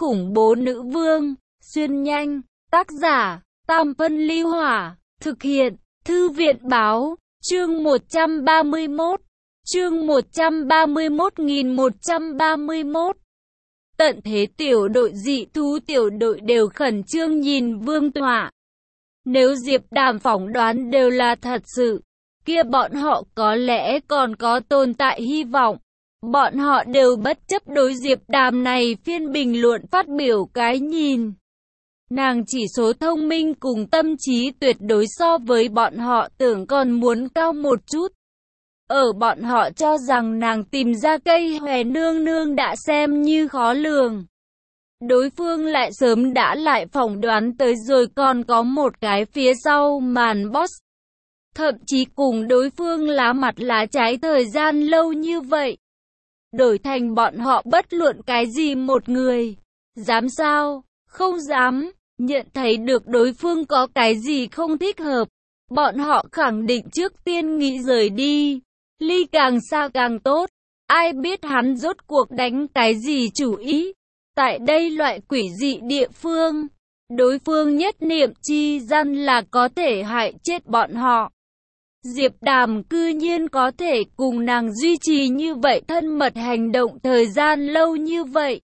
khủng bố nữ vương, xuyên nhanh, tác giả, Tam Phân Ly Hỏa, thực hiện, Thư viện Báo, chương 131, chương 131.131. Tận thế tiểu đội dị thú tiểu đội đều khẩn trương nhìn vương tọa. Nếu Diệp Đàm phỏng đoán đều là thật sự, kia bọn họ có lẽ còn có tồn tại hy vọng. Bọn họ đều bất chấp đối Diệp Đàm này phiên bình luận phát biểu cái nhìn. Nàng chỉ số thông minh cùng tâm trí tuyệt đối so với bọn họ tưởng còn muốn cao một chút. Ở bọn họ cho rằng nàng tìm ra cây hòe nương nương đã xem như khó lường. Đối phương lại sớm đã lại phỏng đoán tới rồi còn có một cái phía sau màn boss. Thậm chí cùng đối phương lá mặt lá trái thời gian lâu như vậy. Đổi thành bọn họ bất luận cái gì một người. Dám sao? Không dám. Nhận thấy được đối phương có cái gì không thích hợp. Bọn họ khẳng định trước tiên nghĩ rời đi. Ly càng xa càng tốt. Ai biết hắn rốt cuộc đánh cái gì chủ ý. Tại đây loại quỷ dị địa phương, đối phương nhất niệm chi gian là có thể hại chết bọn họ. Diệp Đàm cư nhiên có thể cùng nàng duy trì như vậy thân mật hành động thời gian lâu như vậy.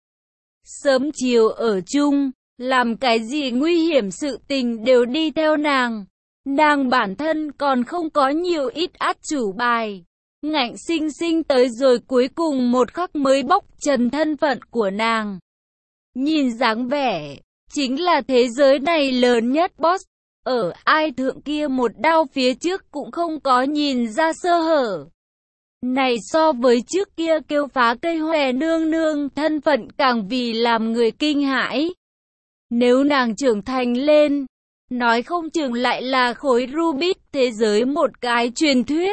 Sớm chiều ở chung, làm cái gì nguy hiểm sự tình đều đi theo nàng. Nàng bản thân còn không có nhiều ít át chủ bài. Ngạnh sinh sinh tới rồi cuối cùng một khắc mới bóc trần thân phận của nàng. Nhìn dáng vẻ, chính là thế giới này lớn nhất boss. Ở ai thượng kia một đao phía trước cũng không có nhìn ra sơ hở. Này so với trước kia kêu phá cây hòe nương nương thân phận càng vì làm người kinh hãi. Nếu nàng trưởng thành lên, nói không chừng lại là khối Rubik thế giới một cái truyền thuyết.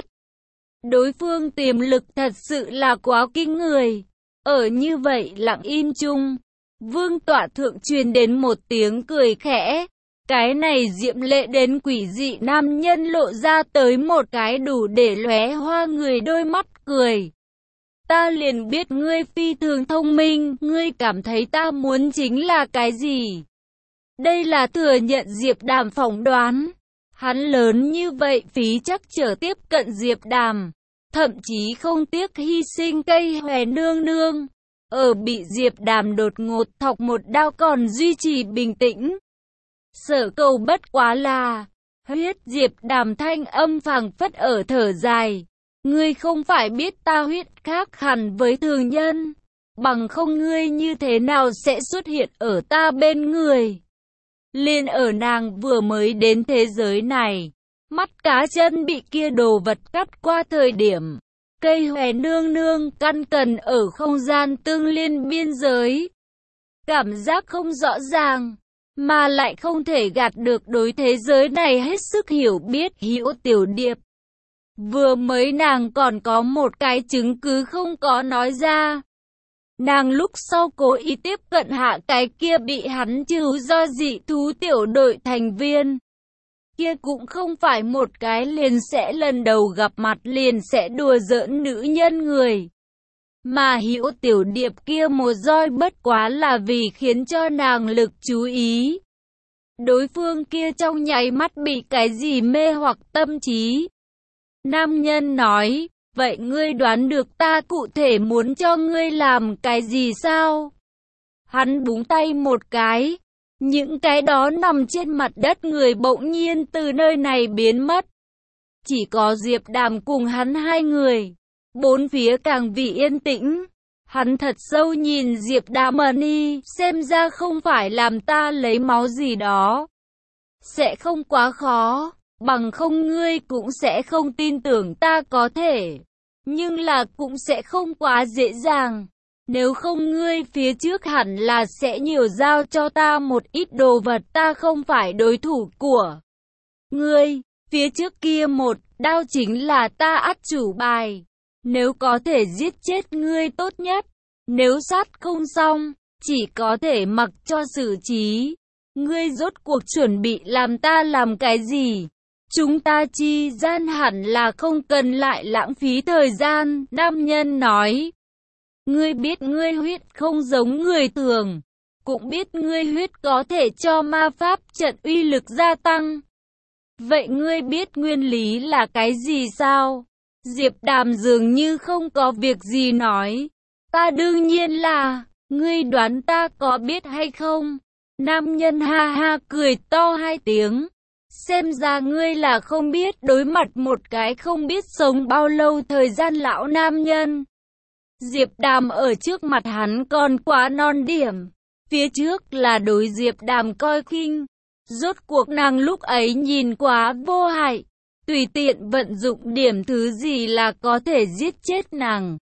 Đối phương tiềm lực thật sự là quá kinh người. Ở như vậy lặng im chung, vương tọa thượng truyền đến một tiếng cười khẽ. Cái này diệm lệ đến quỷ dị nam nhân lộ ra tới một cái đủ để lóe hoa người đôi mắt cười. Ta liền biết ngươi phi thường thông minh, ngươi cảm thấy ta muốn chính là cái gì? Đây là thừa nhận Diệp Đàm phỏng đoán. Hắn lớn như vậy phí chắc trở tiếp cận Diệp Đàm. Thậm chí không tiếc hy sinh cây hòe nương nương. Ở bị Diệp Đàm đột ngột thọc một đao còn duy trì bình tĩnh. Sở cầu bất quá là, huyết Diệp Đàm thanh âm phảng phất ở thở dài. Ngươi không phải biết ta huyết khác hẳn với thường nhân. Bằng không ngươi như thế nào sẽ xuất hiện ở ta bên người. Liên ở nàng vừa mới đến thế giới này. Mắt cá chân bị kia đồ vật cắt qua thời điểm. Cây hòe nương nương căn cần ở không gian tương liên biên giới. Cảm giác không rõ ràng, mà lại không thể gạt được đối thế giới này hết sức hiểu biết Hữu Tiểu Điệp. Vừa mới nàng còn có một cái chứng cứ không có nói ra. Nàng lúc sau cố ý tiếp cận hạ cái kia bị hắn trừ do dị thú tiểu đội thành viên. Kia cũng không phải một cái liền sẽ lần đầu gặp mặt liền sẽ đùa giỡn nữ nhân người. Mà Hữu Tiểu Điệp kia một roi bất quá là vì khiến cho nàng lực chú ý. Đối phương kia trong nháy mắt bị cái gì mê hoặc tâm trí. Nam nhân nói, vậy ngươi đoán được ta cụ thể muốn cho ngươi làm cái gì sao? Hắn búng tay một cái. Những cái đó nằm trên mặt đất người bỗng nhiên từ nơi này biến mất. Chỉ có Diệp Đàm cùng hắn hai người. Bốn phía càng vì yên tĩnh. Hắn thật sâu nhìn Diệp Đàm đi, xem ra không phải làm ta lấy máu gì đó. Sẽ không quá khó, bằng không ngươi cũng sẽ không tin tưởng ta có thể. Nhưng là cũng sẽ không quá dễ dàng. Nếu không ngươi phía trước hẳn là sẽ nhiều giao cho ta một ít đồ vật, ta không phải đối thủ của ngươi. Phía trước kia một đao chính là ta át chủ bài. Nếu có thể giết chết ngươi tốt nhất. Nếu sát không xong, chỉ có thể mặc cho xử trí. Ngươi rốt cuộc chuẩn bị làm ta làm cái gì? Chúng ta chi gian hẳn là không cần lại lãng phí thời gian, nam nhân nói. Ngươi biết ngươi huyết không giống người thường. cũng biết ngươi huyết có thể cho ma pháp trận uy lực gia tăng. Vậy ngươi biết nguyên lý là cái gì sao? Diệp Đàm dường như không có việc gì nói. Ta đương nhiên là, ngươi đoán ta có biết hay không? Nam nhân ha ha cười to hai tiếng. Xem ra ngươi là không biết, đối mặt một cái không biết sống bao lâu thời gian lão nam nhân. Diệp Đàm ở trước mặt hắn còn quá non điểm. Phía trước là đối Diệp Đàm coi khinh. Rốt cuộc nàng lúc ấy nhìn quá vô hại. Tùy tiện vận dụng điểm thứ gì là có thể giết chết nàng.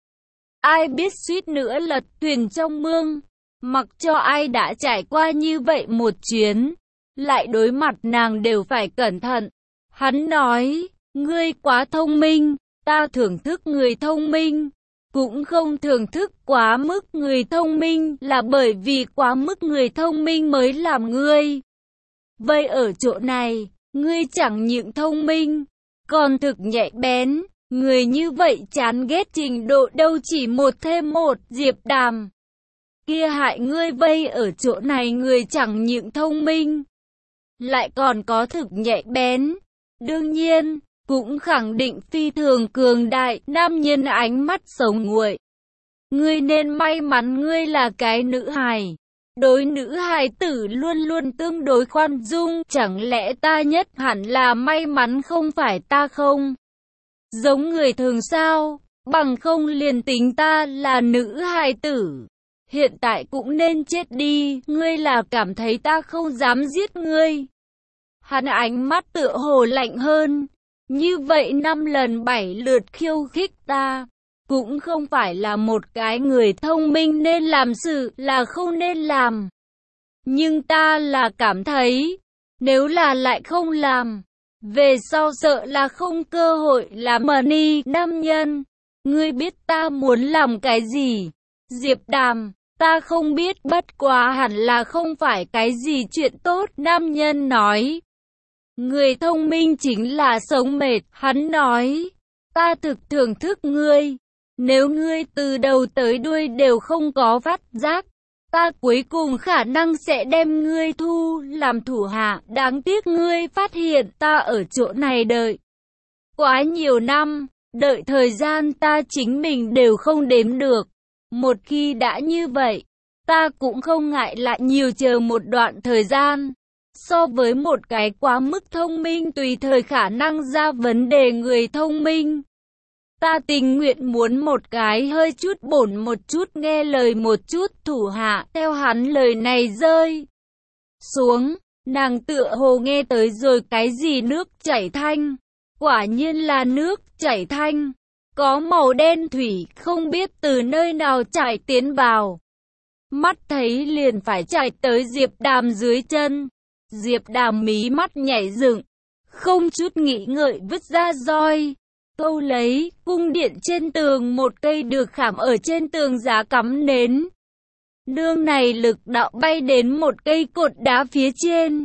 Ai biết suýt nữa lật thuyền trong mương. Mặc cho ai đã trải qua như vậy một chuyến, lại đối mặt nàng đều phải cẩn thận. Hắn nói, ngươi quá thông minh, ta thưởng thức người thông minh. Cũng không thưởng thức quá mức người thông minh, là bởi vì quá mức người thông minh mới làm ngươi. Vậy ở chỗ này, ngươi chẳng những thông minh, còn thực nhạy bén. Người như vậy chán ghét trình độ đâu chỉ một thêm một. Diệp Đàm kia hại ngươi vây ở chỗ này, người chẳng những thông minh, lại còn có thực nhạy bén. Đương nhiên, cũng khẳng định phi thường cường đại. Nam nhân ánh mắt sống nguội. Ngươi nên may mắn ngươi là cái nữ hài. Đối nữ hài tử luôn luôn tương đối khoan dung. Chẳng lẽ ta nhất hẳn là may mắn không phải ta không? Giống người thường sao? Bằng không liền tính ta là nữ hài tử, hiện tại cũng nên chết đi. Ngươi là cảm thấy ta không dám giết ngươi? Hắn ánh mắt tựa hồ lạnh hơn. Như vậy 5 lần 7 lượt khiêu khích ta, cũng không phải là một cái người thông minh nên làm sự là không nên làm. Nhưng ta là cảm thấy, nếu là lại không làm, về sau sợ là không cơ hội làm money. Nam nhân, ngươi biết ta muốn làm cái gì? Diệp Đàm, ta không biết, bất quá hẳn là không phải cái gì chuyện tốt. Nam nhân nói, người thông minh chính là sống mệt. Hắn nói, ta thực thưởng thức ngươi. Nếu ngươi từ đầu tới đuôi đều không có phát giác, ta cuối cùng khả năng sẽ đem ngươi thu làm thủ hạ. Đáng tiếc ngươi phát hiện ta ở chỗ này đợi quá nhiều năm, đợi thời gian ta chính mình đều không đếm được. Một khi đã như vậy, ta cũng không ngại lại nhiều chờ một đoạn thời gian. So với một cái quá mức thông minh tùy thời khả năng ra vấn đề người thông minh, ta tình nguyện muốn một cái hơi chút bổn một chút, nghe lời một chút thủ hạ. Theo hắn lời này rơi xuống, nàng tựa hồ nghe tới rồi cái gì nước chảy thanh. Quả nhiên là nước chảy thanh, có màu đen thủy, không biết từ nơi nào chảy tiến vào. Mắt thấy liền phải chạy tới Diệp Đàm dưới chân. Diệp Đàm mí mắt nhảy dựng, không chút nghĩ ngợi vứt ra roi, câu lấy. Cung điện trên tường, một cây được khảm ở trên tường giá cắm nến. Nương này lực đạo bay đến một cây cột đá phía trên.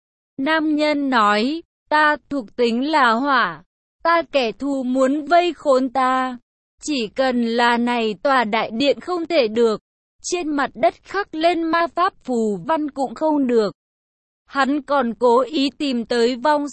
Nam nhân nói, ta thuộc tính là hỏa, ta kẻ thù muốn vây khốn ta, chỉ cần là này tòa đại điện không thể được, trên mặt đất khắc lên ma pháp phù văn cũng không được. Hắn còn cố ý tìm tới vong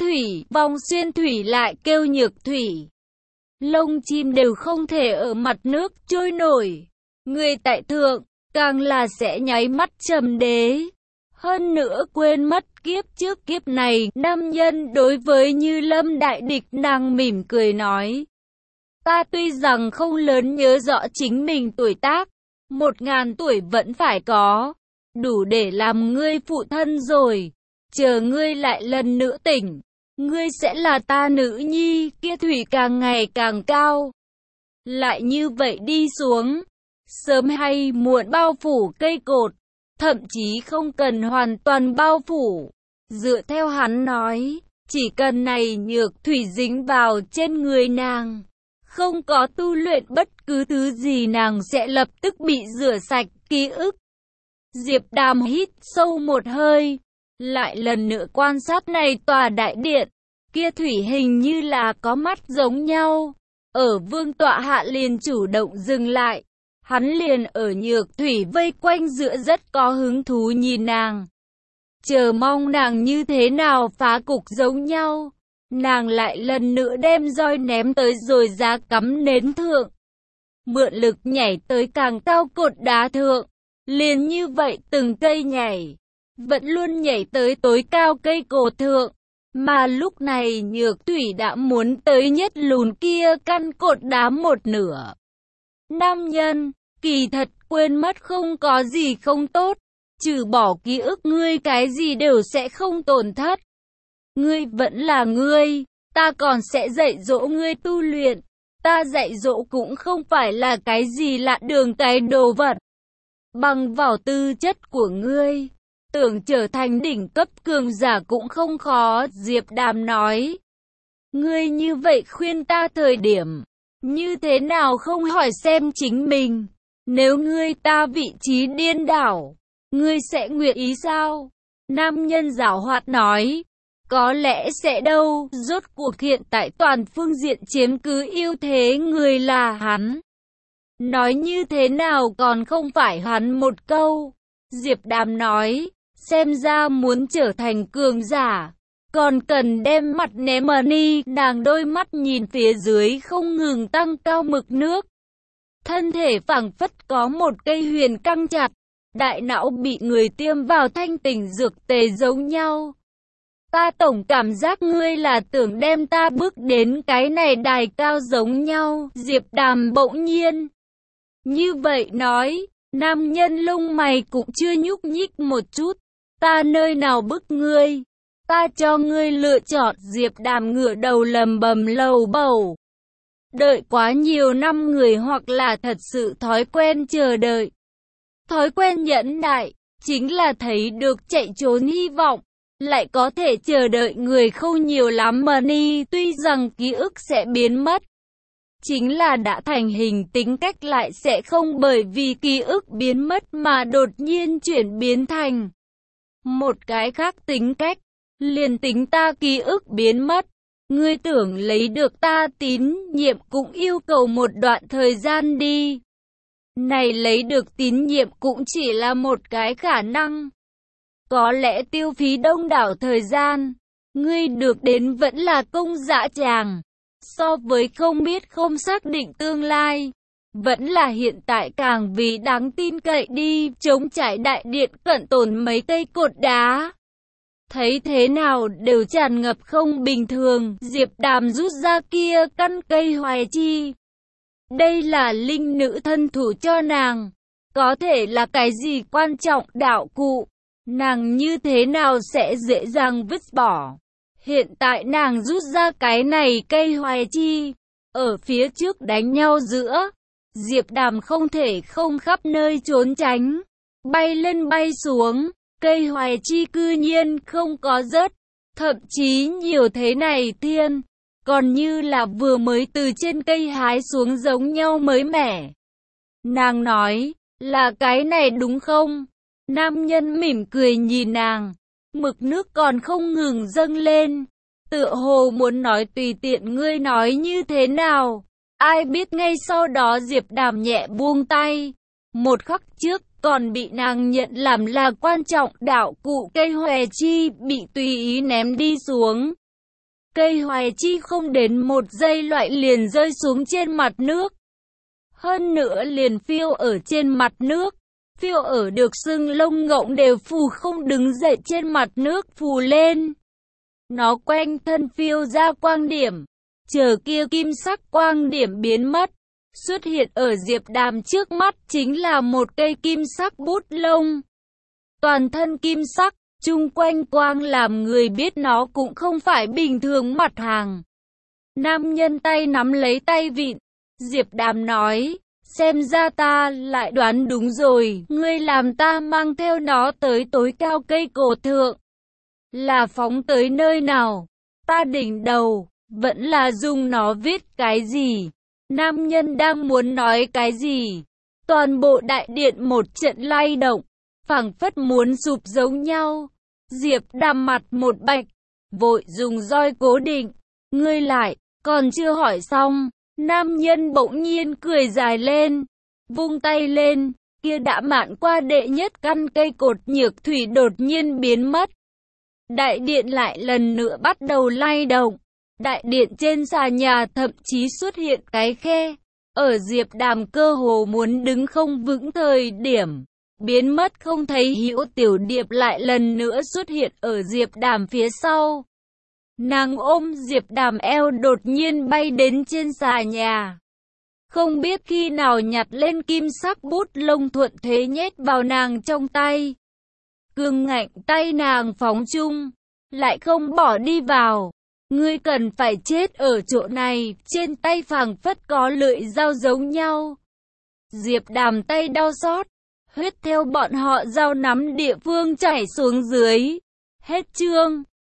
xuyên thủy lại kêu nhược thủy. Lông chim đều không thể ở mặt nước trôi nổi. Người tại thượng, càng là sẽ nháy mắt trầm đế. Hơn nữa quên mất kiếp trước kiếp này. Nam nhân đối với Như Lâm đại địch, nàng mỉm cười nói, ta tuy rằng không lớn nhớ rõ chính mình tuổi tác, 1000 tuổi vẫn phải có, đủ để làm ngươi phụ thân rồi. Chờ ngươi lại lần nữa tỉnh, ngươi sẽ là ta nữ nhi. Kia thủy càng ngày càng cao. Lại như vậy đi xuống, sớm hay muộn bao phủ cây cột, thậm chí không cần hoàn toàn bao phủ. Dựa theo hắn nói, chỉ cần này nhược thủy dính vào trên người nàng, không có tu luyện bất cứ thứ gì, nàng sẽ lập tức bị rửa sạch ký ức. Diệp Đàm hít sâu một hơi, lại lần nữa quan sát này tòa đại điện. Kia thủy hình như là có mắt giống nhau, ở vương tọa hạ liền chủ động dừng lại. Hắn liền ở Nhược Thủy vây quanh giữa rất có hứng thú nhìn nàng. Chờ mong nàng như thế nào phá cục giống nhau. Nàng lại lần nữa đem roi ném tới rồi giá cắm nến thượng. Mượn lực nhảy tới càng cao cột đá thượng. Liền như vậy từng cây nhảy. Vẫn luôn nhảy tới tối cao cây cột thượng. Mà lúc này Nhược Thủy đã muốn tới nhất lùn kia căn cột đá một nửa. Nam nhân, kỳ thật quên mất không có gì không tốt. Trừ bỏ ký ức ngươi cái gì đều sẽ không tổn thất. Ngươi vẫn là ngươi, ta còn sẽ dạy dỗ ngươi tu luyện. Ta dạy dỗ cũng không phải là cái gì lạ đường cái đồ vật. Bằng vào tư chất của ngươi, tưởng trở thành đỉnh cấp cường giả cũng không khó, Diệp Đàm nói. Ngươi như vậy khuyên ta thời điểm, như thế nào không hỏi xem chính mình. Nếu ngươi ta vị trí điên đảo, ngươi sẽ nguyện ý sao? Nam nhân giảo hoạt nói. Có lẽ sẽ đâu, rốt cuộc hiện tại toàn phương diện chiếm cứ ưu thế người là hắn. Nói như thế nào còn không phải hắn một câu. Diệp Đàm nói, xem ra muốn trở thành cường giả, còn cần đem mặt ném đi. Nàng đôi mắt nhìn phía dưới không ngừng tăng cao mực nước. Thân thể phảng phất có một cây huyền căng chặt, đại não bị người tiêm vào thanh tỉnh dược tề giống nhau. Ta tổng cảm giác ngươi là tưởng đem ta bước đến cái này đài cao giống nhau. Diệp Đàm bỗng nhiên như vậy nói. Nam nhân lông mày cũng chưa nhúc nhích một chút. Ta nơi nào bức ngươi? Ta cho ngươi lựa chọn. Diệp Đàm ngửa đầu lầm bầm lầu bầu. Đợi quá nhiều năm người hoặc là thật sự thói quen chờ đợi. Thói quen nhẫn nại, chính là thấy được chạy trốn hy vọng. Lại có thể chờ đợi người không nhiều lắm mà đi, tuy rằng ký ức sẽ biến mất. Chính là đã thành hình tính cách lại sẽ không bởi vì ký ức biến mất mà đột nhiên chuyển biến thành một cái khác tính cách. Liền tính ta ký ức biến mất, ngươi tưởng lấy được ta tín nhiệm cũng yêu cầu một đoạn thời gian đi. Này lấy được tín nhiệm cũng chỉ là một cái khả năng. Có lẽ tiêu phí đông đảo thời gian, ngươi được đến vẫn là công dã tràng. So với không biết không xác định tương lai, vẫn là hiện tại càng vì đáng tin cậy đi. Chống trải đại điện cận tồn mấy cây cột đá. Thấy thế nào đều tràn ngập không bình thường. Diệp Đàm rút ra kia căn cây hoài chi. Đây là linh nữ thân thủ cho nàng. Có thể là cái gì quan trọng đạo cụ. Nàng như thế nào sẽ dễ dàng vứt bỏ. Hiện tại nàng rút ra cái này cây hoài chi. Ở phía trước đánh nhau giữa, Diệp Đàm không thể không khắp nơi trốn tránh. Bay lên bay xuống, cây hoài chi cư nhiên không có rớt. Thậm chí nhiều thế này thiên, còn như là vừa mới từ trên cây hái xuống giống nhau mới mẻ. Nàng nói, là cái này đúng không? Nam nhân mỉm cười nhìn nàng, mực nước còn không ngừng dâng lên, tựa hồ muốn nói tùy tiện ngươi nói như thế nào. Ai biết ngay sau đó Diệp Đàm nhẹ buông tay. Một khắc trước còn bị nàng nhận làm là quan trọng đạo cụ cây hoè chi bị tùy ý ném đi xuống. Cây hoè chi không đến một giây loại liền rơi xuống trên mặt nước. Hơn nữa liền phiêu ở trên mặt nước. Phiêu ở được sưng lông ngỗng đều phù không đứng dậy trên mặt nước phù lên. Nó quanh thân phiêu ra quang điểm. Chờ kia kim sắc quang điểm biến mất. Xuất hiện ở Diệp Đàm trước mắt chính là một cây kim sắc bút lông. Toàn thân kim sắc, chung quanh quang làm người biết nó cũng không phải bình thường mặt hàng. Nam nhân tay nắm lấy tay vịn. Diệp Đàm nói, xem ra ta lại đoán đúng rồi, ngươi làm ta mang theo nó tới tối cao cây cổ thượng. Là phóng tới nơi nào? Ta đỉnh đầu, vẫn là dùng nó viết cái gì? Nam nhân đang muốn nói cái gì? Toàn bộ đại điện một trận lay động, phảng phất muốn sụp giống nhau. Diệp Đàm mặt một bạch, vội dùng roi cố định. Ngươi lại, còn chưa hỏi xong. Nam nhân bỗng nhiên cười dài lên. Vung tay lên, kia đã mạn qua đệ nhất căn cây cột nhược thủy đột nhiên biến mất. Đại điện lại lần nữa bắt đầu lay động. Đại điện trên xà nhà thậm chí xuất hiện cái khe. Ở Diệp Đàm cơ hồ muốn đứng không vững thời điểm, biến mất không thấy hữu, Tiểu Điệp lại lần nữa xuất hiện ở Diệp Đàm phía sau. Nàng ôm Diệp Đàm eo đột nhiên bay đến trên xà nhà. Không biết khi nào nhặt lên kim sắc bút lông thuận thế nhét vào nàng trong tay. Cường ngạnh tay nàng phóng chung, lại không bỏ đi vào. Ngươi cần phải chết ở chỗ này, trên tay phảng phất có lưỡi dao giống nhau. Diệp Đàm tay đau xót, huyết theo bọn họ dao nắm địa phương chảy xuống dưới. Hết chương.